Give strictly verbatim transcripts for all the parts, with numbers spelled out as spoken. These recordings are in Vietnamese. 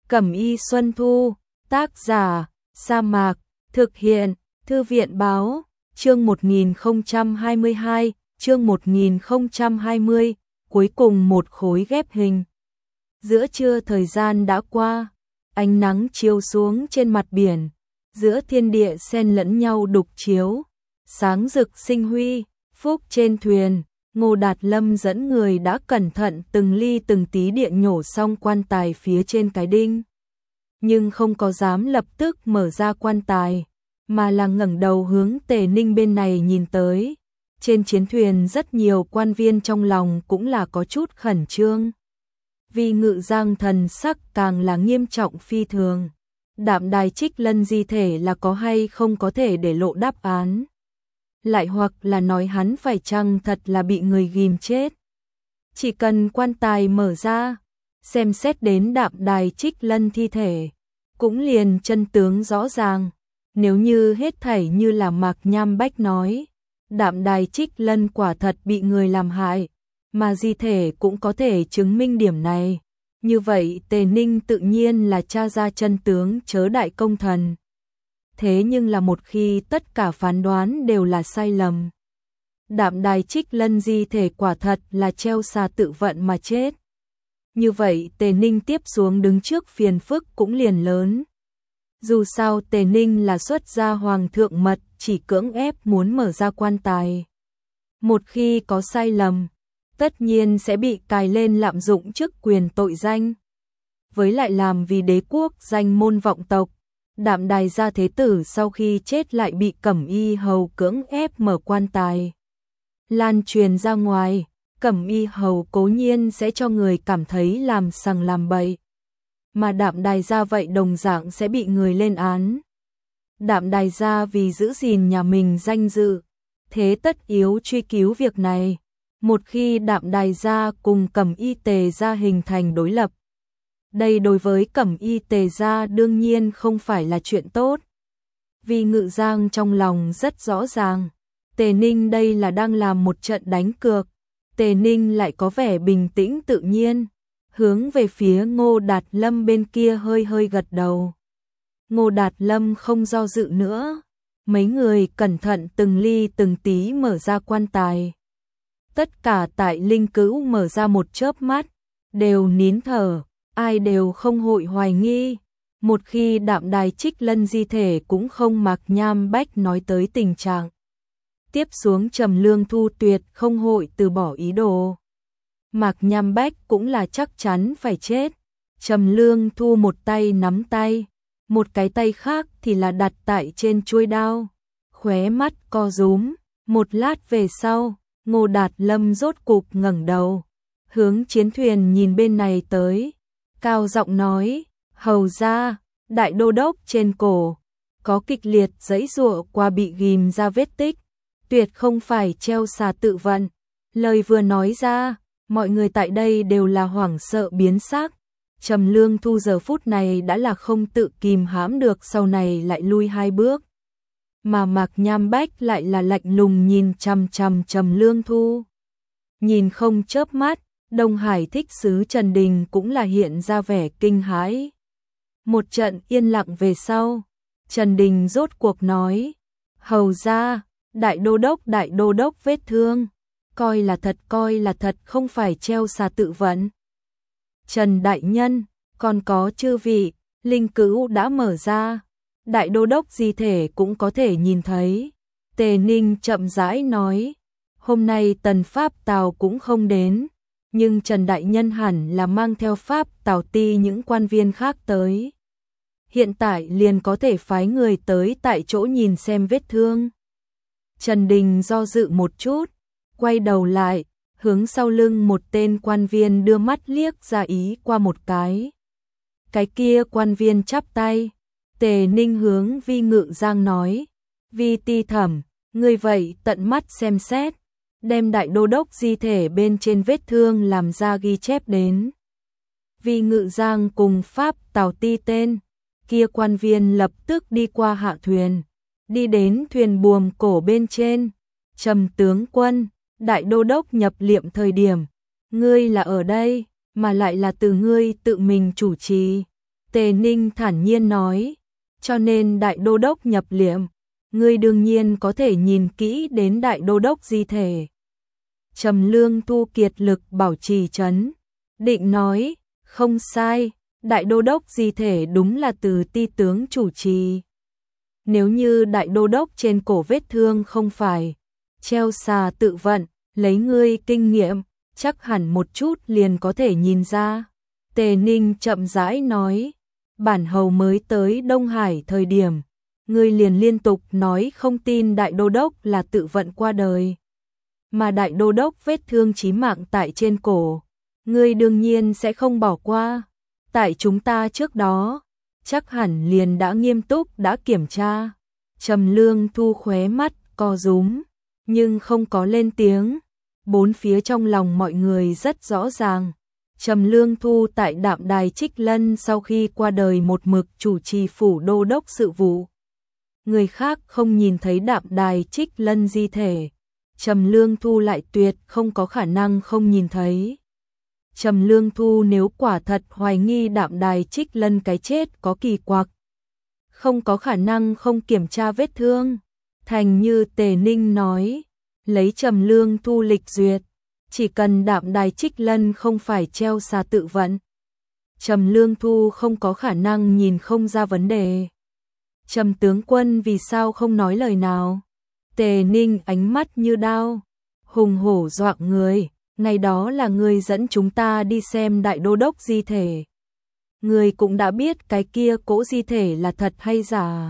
Cẩm y Xuân Thu, tác giả, Sa Mạc, thực hiện, Thư viện báo, chương một nghìn không trăm hai mươi hai, chương một nghìn không trăm hai mươi, cuối cùng một khối ghép hình. Giữa trưa thời gian đã qua, ánh nắng chiếu xuống trên mặt biển, giữa thiên địa xen lẫn nhau đục chiếu, sáng rực sinh huy, phúc trên thuyền. Ngô Đạt Lâm dẫn người đã cẩn thận từng ly từng tí địa nhổ xong quan tài phía trên cái đinh. Nhưng không có dám lập tức mở ra quan tài, mà là ngẩng đầu hướng Tề Ninh bên này nhìn tới. Trên chiến thuyền rất nhiều quan viên trong lòng cũng là có chút khẩn trương. Vì Ngự Giang thần sắc càng là nghiêm trọng phi thường. Đạm Đài Trích Lân di thể là có hay không có thể để lộ đáp án. Lại hoặc là nói hắn phải chăng thật là bị người ghim chết. Chỉ cần quan tài mở ra, xem xét đến Đạm Đài Trích Lân thi thể, cũng liền chân tướng rõ ràng. Nếu như hết thảy như là Mạc Nham Bách nói, Đạm Đài Trích Lân quả thật bị người làm hại, mà di thể cũng có thể chứng minh điểm này. Như vậy Tề Ninh tự nhiên là tra ra chân tướng chớ đại công thần. Thế nhưng là một khi tất cả phán đoán đều là sai lầm, Đạm Đài Trích Lân di thể quả thật là treo xà tự vận mà chết. Như vậy Tề Ninh tiếp xuống đứng trước phiền phức cũng liền lớn. Dù sao Tề Ninh là xuất gia hoàng thượng mật, chỉ cưỡng ép muốn mở ra quan tài. Một khi có sai lầm, tất nhiên sẽ bị cài lên lạm dụng chức quyền tội danh. Với lại làm vì đế quốc danh môn vọng tộc, Đạm Đài gia thế tử sau khi chết lại bị Cẩm y hầu cưỡng ép mở quan tài. Lan truyền ra ngoài, Cẩm y hầu cố nhiên sẽ cho người cảm thấy làm sằng làm bậy. Mà Đạm Đài gia vậy đồng dạng sẽ bị người lên án. Đạm Đài gia vì giữ gìn nhà mình danh dự, thế tất yếu truy cứu việc này. Một khi Đạm Đài gia cùng Cẩm y Tề gia hình thành đối lập, đây đối với Cẩm y Tề gia đương nhiên không phải là chuyện tốt. Vì Ngự Giang trong lòng rất rõ ràng, Tề Ninh đây là đang làm một trận đánh cược. Tề Ninh lại có vẻ bình tĩnh tự nhiên, hướng về phía Ngô Đạt Lâm bên kia hơi hơi gật đầu. Ngô Đạt Lâm không do dự nữa, mấy người cẩn thận từng ly từng tí mở ra quan tài. Tất cả tại linh cữu mở ra một chớp mắt, đều nín thở, ai đều không hội hoài nghi. Một khi Đạm Đài Trích Lân di thể cũng không Mạc Nham Bách nói tới tình trạng. Tiếp xuống Trầm Lương Thu tuyệt không hội từ bỏ ý đồ. Mạc Nham Bách cũng là chắc chắn phải chết. Trầm Lương Thu một tay nắm tay, một cái tay khác thì là đặt tại trên chuôi đao. Khóe mắt co rúm, một lát về sau, Ngô Đạt Lâm rốt cục ngẩng đầu, hướng chiến thuyền nhìn bên này tới, cao giọng nói, hầu ra, đại đô đốc trên cổ, có kịch liệt giãy giụa qua bị ghim ra vết tích, tuyệt không phải treo xà tự vận. Lời vừa nói ra, mọi người tại đây đều là hoảng sợ biến sắc. Trầm Lương Thu giờ phút này đã là không tự kìm hãm được, sau này lại lui hai bước. Mà Mạc Nham Bách lại là lạnh lùng nhìn chằm chằm Trầm Lương Thu. Nhìn không chớp mắt, Đông Hải thích sứ Trần Đình cũng là hiện ra vẻ kinh hãi. Một trận yên lặng về sau, Trần Đình rốt cuộc nói, hầu ra, đại đô đốc đại đô đốc vết thương, coi là thật coi là thật không phải treo xà tự vận. Trần đại nhân, còn có chư vị, linh cữu đã mở ra, đại đô đốc di thể cũng có thể nhìn thấy. Tề Ninh chậm rãi nói, hôm nay Tần Pháp Tào cũng không đến, nhưng Trần đại nhân hẳn là mang theo Pháp Tào ti những quan viên khác tới. Hiện tại liền có thể phái người tới tại chỗ nhìn xem vết thương. Trần Đình do dự một chút, quay đầu lại, hướng sau lưng một tên quan viên đưa mắt liếc ra ý qua một cái. Cái kia quan viên chắp tay, Tề Ninh hướng Vi Ngự Giang nói, Vi ti thẩm, ngươi vậy tận mắt xem xét, đem đại đô đốc di thể bên trên vết thương làm ra ghi chép đến. Vi Ngự Giang cùng Pháp Tào ti tên, kia quan viên lập tức đi qua hạ thuyền, đi đến thuyền buồm cổ bên trên. Trầm tướng quân, đại đô đốc nhập liệm thời điểm, ngươi là ở đây, mà lại là từ ngươi tự mình chủ trì. Tề Ninh thản nhiên nói, cho nên đại đô đốc nhập liệm, ngươi đương nhiên có thể nhìn kỹ đến đại đô đốc di thể. Trầm Lương Thu kiệt lực bảo trì trấn định nói, không sai, đại đô đốc di thể đúng là từ Ti tướng chủ trì. Nếu như đại đô đốc trên cổ vết thương không phải treo xà tự vận, lấy ngươi kinh nghiệm, chắc hẳn một chút liền có thể nhìn ra. Tề Ninh chậm rãi nói, bản hầu mới tới Đông Hải thời điểm, ngươi liền liên tục nói không tin đại đô đốc là tự vận qua đời. Mà đại đô đốc vết thương chí mạng tại trên cổ, ngươi đương nhiên sẽ không bỏ qua. Tại chúng ta trước đó, chắc hẳn liền đã nghiêm túc đã kiểm tra. Trầm Lương Thu khóe mắt co rúm, nhưng không có lên tiếng. Bốn phía trong lòng mọi người rất rõ ràng. Trầm Lương Thu tại Đạm Đài Trích Lân sau khi qua đời một mực chủ trì phủ đô đốc sự vụ. Người khác không nhìn thấy Đạm Đài Trích Lân di thể, Trầm Lương Thu lại tuyệt không có khả năng không nhìn thấy. Trầm Lương Thu nếu quả thật hoài nghi Đạm Đài Trích Lân cái chết có kỳ quặc, không có khả năng không kiểm tra vết thương. Thành như Tề Ninh nói, lấy Trầm Lương Thu lịch duyệt, chỉ cần Đạm Đài Trích Lân không phải treo xà tự vận, Trầm Lương Thu không có khả năng nhìn không ra vấn đề. Trầm tướng quân vì sao không nói lời nào? Tề Ninh ánh mắt như đao, hùng hổ dọa người, ngày đó là người dẫn chúng ta đi xem đại đô đốc di thể. Người cũng đã biết cái kia cỗ di thể là thật hay giả.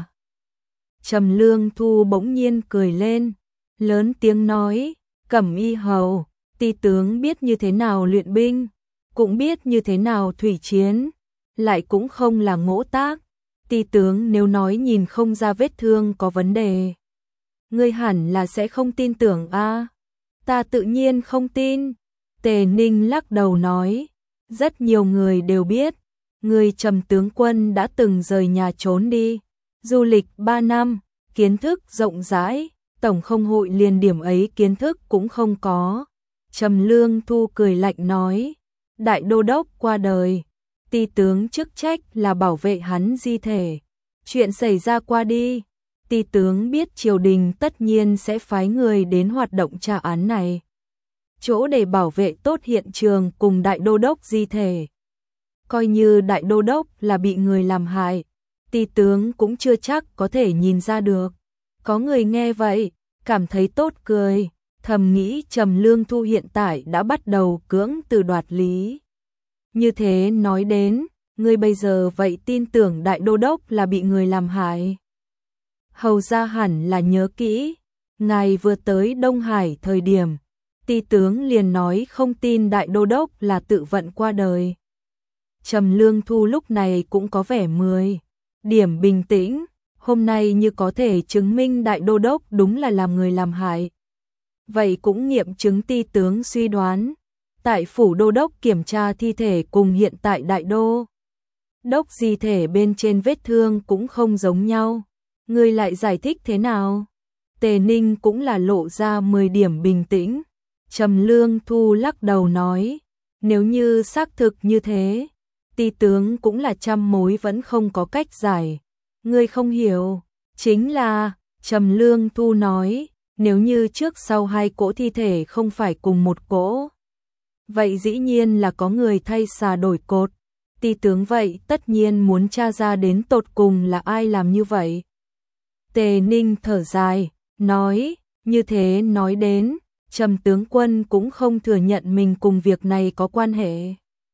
Trầm Lương Thu bỗng nhiên cười lên, lớn tiếng nói, Cẩm Y hầu, Ti tướng biết như thế nào luyện binh, cũng biết như thế nào thủy chiến, lại cũng không là ngỗ tác. Ti tướng nếu nói nhìn không ra vết thương có vấn đề, ngươi hẳn là sẽ không tin tưởng a. À, ta tự nhiên không tin. Tề Ninh lắc đầu nói, rất nhiều người đều biết, người Trầm tướng quân đã từng rời nhà trốn đi, du lịch ba năm, kiến thức rộng rãi, tổng không hội liền điểm ấy kiến thức cũng không có. Trầm Lương Thu cười lạnh nói, đại đô đốc qua đời, Ti tướng chức trách là bảo vệ hắn di thể. Chuyện xảy ra qua đi, Ti tướng biết triều đình tất nhiên sẽ phái người đến hoạt động tra án này. Chỗ để bảo vệ tốt hiện trường cùng đại đô đốc di thể. Coi như đại đô đốc là bị người làm hại, Ti tướng cũng chưa chắc có thể nhìn ra được. Có người nghe vậy, cảm thấy tốt cười, thầm nghĩ Trầm Lương Thu hiện tại đã bắt đầu cưỡng từ đoạt lý. Như thế nói đến, ngươi bây giờ vậy tin tưởng đại đô đốc là bị người làm hại. Hầu ra hẳn là nhớ kỹ, ngài vừa tới Đông Hải thời điểm, Ti tướng liền nói không tin đại đô đốc là tự vận qua đời. Trầm Lương Thu lúc này cũng có vẻ mười điểm bình tĩnh, hôm nay như có thể chứng minh đại đô đốc đúng là làm người làm hại. Vậy cũng nghiệm chứng Ti tướng suy đoán, tại phủ đô đốc kiểm tra thi thể cùng hiện tại đại đô đốc di thể bên trên vết thương cũng không giống nhau. Ngươi lại giải thích thế nào? Tề Ninh cũng là lộ ra mười điểm bình tĩnh. Trầm Lương Thu lắc đầu nói, nếu như xác thực như thế, Ti tướng cũng là trăm mối vẫn không có cách giải. Ngươi không hiểu, chính là, Trầm Lương Thu nói, nếu như trước sau hai cỗ thi thể không phải cùng một cỗ, vậy dĩ nhiên là có người thay xà đổi cột. Ti tướng vậy tất nhiên muốn tra ra đến tột cùng là ai làm như vậy. Tề Ninh thở dài, nói, như thế nói đến, Trầm tướng quân cũng không thừa nhận mình cùng việc này có quan hệ.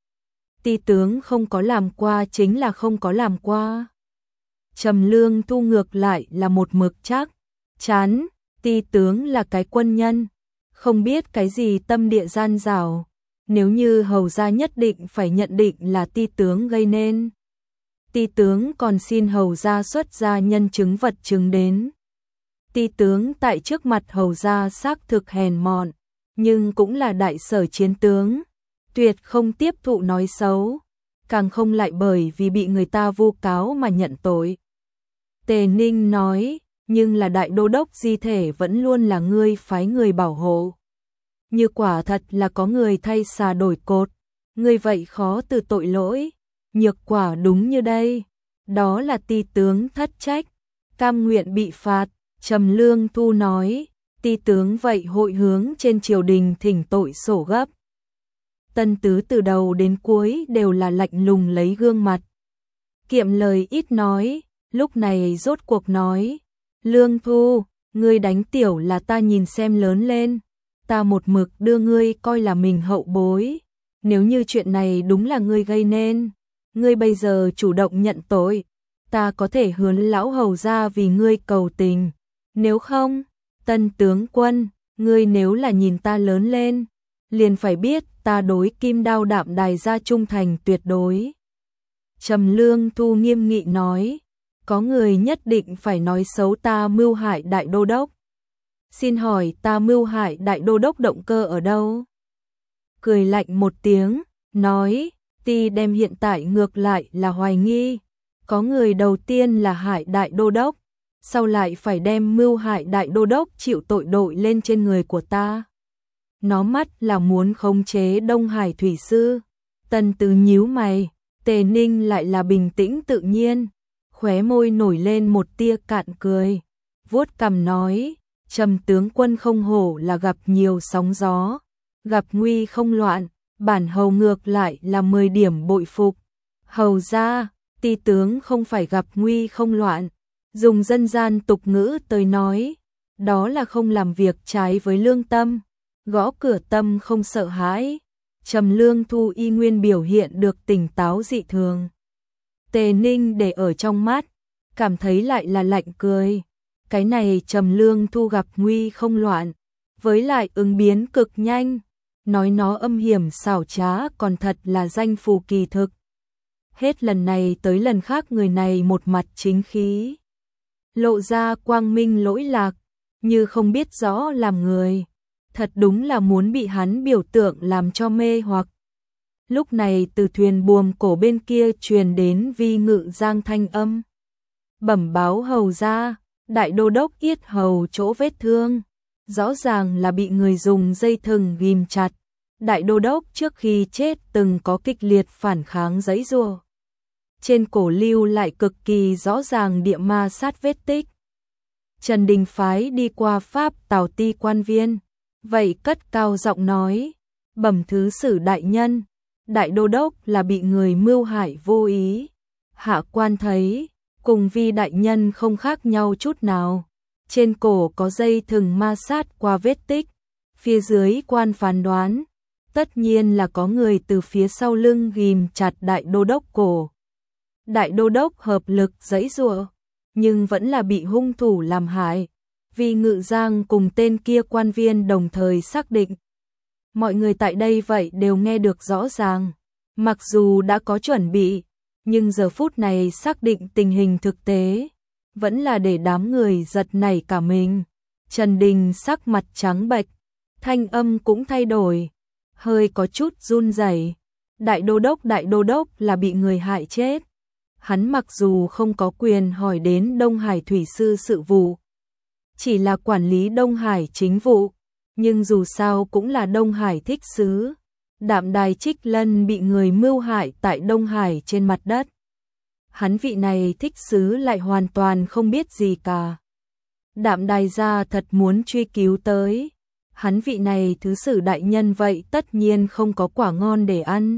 Ti tướng không có làm qua chính là không có làm qua. Trầm Lương Thu ngược lại là một mực chắc chắn, Ti tướng là cái quân nhân, không biết cái gì tâm địa gian dảo. Nếu như hầu gia nhất định phải nhận định là Ti tướng gây nên, Ti tướng còn xin hầu gia xuất ra nhân chứng vật chứng đến. Ti tướng tại trước mặt hầu gia xác thực hèn mọn, nhưng cũng là đại sở chiến tướng, tuyệt không tiếp thụ nói xấu, càng không lại bởi vì bị người ta vu cáo mà nhận tội. Tề Ninh nói, nhưng là đại đô đốc di thể vẫn luôn là ngươi phái người bảo hộ. Như quả thật là có người thay xà đổi cột, ngươi vậy khó từ tội lỗi. nhược quả đúng như đây, đó là ti tướng thất trách, cam nguyện bị phạt. Trầm Lương Thu nói, ti tướng vậy hội hướng trên triều đình thỉnh tội sổ gấp. Tân Tứ từ đầu đến cuối đều là lạnh lùng lấy gương mặt. Kiệm lời ít nói, lúc này rốt cuộc nói, Lương Thu, ngươi đánh tiểu là ta nhìn xem lớn lên, ta một mực đưa ngươi coi là mình hậu bối, nếu như chuyện này đúng là ngươi gây nên, ngươi bây giờ chủ động nhận tội, ta có thể hứa lão hầu ra vì ngươi cầu tình, nếu không, Tân tướng quân, ngươi nếu là nhìn ta lớn lên, liền phải biết ta đối Kim Đao Đạm Đài gia trung thành tuyệt đối. Trầm Lương Thu nghiêm nghị nói, có người nhất định phải nói xấu ta mưu hại đại đô đốc. Xin hỏi ta mưu hại đại đô đốc động cơ ở đâu? Cười lạnh một tiếng, nói, ti đem hiện tại ngược lại là hoài nghi. Có người đầu tiên là hại đại đô đốc, sau lại phải đem mưu hại đại đô đốc chịu tội đội lên trên người của ta. Nó mắt là muốn khống chế Đông Hải thủy sư. Tân Tứ nhíu mày, Tề Ninh lại là bình tĩnh tự nhiên, khóe môi nổi lên một tia cạn cười, vuốt cằm nói, Trầm tướng quân không hổ là gặp nhiều sóng gió, gặp nguy không loạn, bản hầu ngược lại là mười điểm bội phục. Hầu ra, ti tướng không phải gặp nguy không loạn, dùng dân gian tục ngữ tới nói, đó là không làm việc trái với lương tâm, gõ cửa tâm không sợ hãi. Trầm Lương Thu y nguyên biểu hiện được tỉnh táo dị thường. Tề Ninh để ở trong mắt, cảm thấy lại là lạnh cười. Cái này Trầm Lương Thu gặp nguy không loạn, với lại ứng biến cực nhanh, nói nó âm hiểm xảo trá còn thật là danh phù kỳ thực. Hết lần này tới lần khác người này một mặt chính khí, lộ ra quang minh lỗi lạc, như không biết rõ làm người. Thật đúng là muốn bị hắn biểu tượng làm cho mê hoặc. Lúc này từ thuyền buồm cổ bên kia truyền đến Vi Ngự Giang thanh âm. Bẩm báo hầu ra, đại đô đốc yết hầu chỗ vết thương, rõ ràng là bị người dùng dây thừng ghim chặt. Đại đô đốc trước khi chết từng có kịch liệt phản kháng giãy giụa. Trên cổ lưu lại cực kỳ rõ ràng địa ma sát vết tích. Trần Đình phái đi qua Pháp Tào Ti quan viên. Vậy cất cao giọng nói, bẩm thứ sử đại nhân, đại đô đốc là bị người mưu hại vô ý. Hạ quan thấy, cùng Vi đại nhân không khác nhau chút nào. Trên cổ có dây thừng ma sát qua vết tích, phía dưới quan phán đoán, tất nhiên là có người từ phía sau lưng ghim chặt đại đô đốc cổ. Đại đô đốc hợp lực giãy giụa, nhưng vẫn là bị hung thủ làm hại. Vi Ngự Giang cùng tên kia quan viên đồng thời xác định. Mọi người tại đây vậy đều nghe được rõ ràng. Mặc dù đã có chuẩn bị, nhưng giờ phút này xác định tình hình thực tế, vẫn là để đám người giật nảy cả mình. Trần Đình sắc mặt trắng bệch, thanh âm cũng thay đổi, hơi có chút run rẩy. Đại đô đốc, đại đô đốc là bị người hại chết. Hắn mặc dù không có quyền hỏi đến Đông Hải thủy sư sự vụ, chỉ là quản lý Đông Hải chính vụ, nhưng dù sao cũng là Đông Hải thích sứ. Đạm Đài Trích Lân bị người mưu hại tại Đông Hải trên mặt đất. Hắn vị này thích sứ lại hoàn toàn không biết gì cả. Đạm Đài gia thật muốn truy cứu tới. Hắn vị này thứ sử đại nhân vậy tất nhiên không có quả ngon để ăn.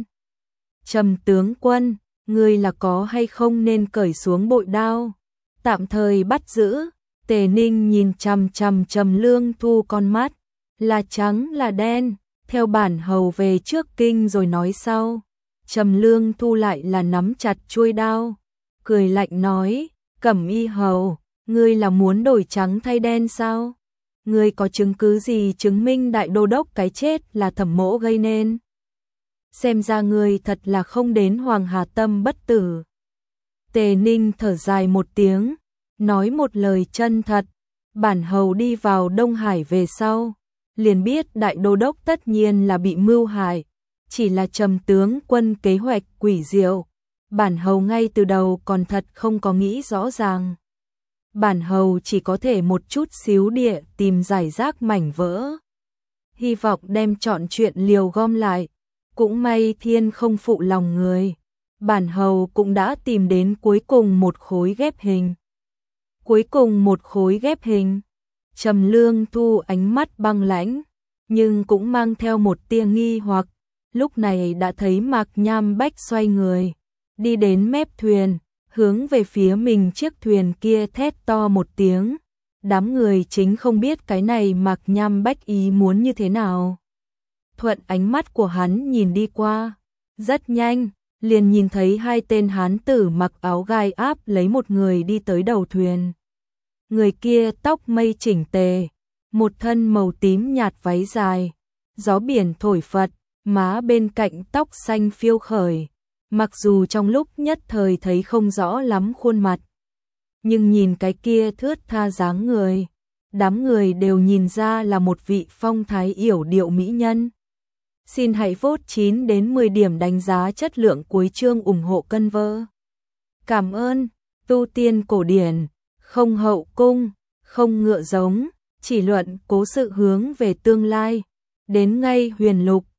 Trầm tướng quân, ngươi là có hay không nên cởi xuống bội đao, tạm thời bắt giữ. Tề Ninh nhìn chằm chằm Trầm Lương Thu con mắt, là trắng là đen, theo bản hầu về trước kinh rồi nói sau. Trầm Lương Thu lại là nắm chặt chuôi đao, cười lạnh nói, Cẩm Y hầu, ngươi là muốn đổi trắng thay đen sao? Ngươi có chứng cứ gì chứng minh đại đô đốc cái chết là Thẩm Mỗ gây nên? Xem ra ngươi thật là không đến Hoàng Hà Tâm bất tử. Tề Ninh thở dài một tiếng, nói một lời chân thật, bản hầu đi vào Đông Hải về sau, liền biết đại đô đốc tất nhiên là bị mưu hại, chỉ là Trầm tướng quân kế hoạch quỷ diệu, bản hầu ngay từ đầu còn thật không có nghĩ rõ ràng. Bản hầu chỉ có thể một chút xíu địa tìm giải rác mảnh vỡ, hy vọng đem trọn chuyện liều gom lại, cũng may thiên không phụ lòng người. bản hầu cũng đã tìm đến cuối cùng một khối ghép hình. Cuối cùng một khối ghép hình. Trầm Lương Thu ánh mắt băng lãnh, nhưng cũng mang theo một tia nghi hoặc, lúc này đã thấy Mạc Nham Bách xoay người, đi đến mép thuyền, hướng về phía mình chiếc thuyền kia thét to một tiếng. Đám người chính không biết cái này Mạc Nham Bách ý muốn như thế nào. Thuận ánh mắt của hắn nhìn đi qua, rất nhanh, liền nhìn thấy hai tên hán tử mặc áo gai áp lấy một người đi tới đầu thuyền. Người kia tóc mây chỉnh tề, một thân màu tím nhạt váy dài, gió biển thổi phật, má bên cạnh tóc xanh phiêu khởi. Mặc dù trong lúc nhất thời thấy không rõ lắm khuôn mặt, nhưng nhìn cái kia thướt tha dáng người, đám người đều nhìn ra là một vị phong thái yểu điệu mỹ nhân. Xin hãy vote chín đến mười điểm đánh giá chất lượng cuối chương ủng hộ cân vơ. Cảm ơn. Tu tiên cổ điển, không hậu cung, không ngựa giống, chỉ luận cố sự hướng về tương lai. Đến ngay huyền lục,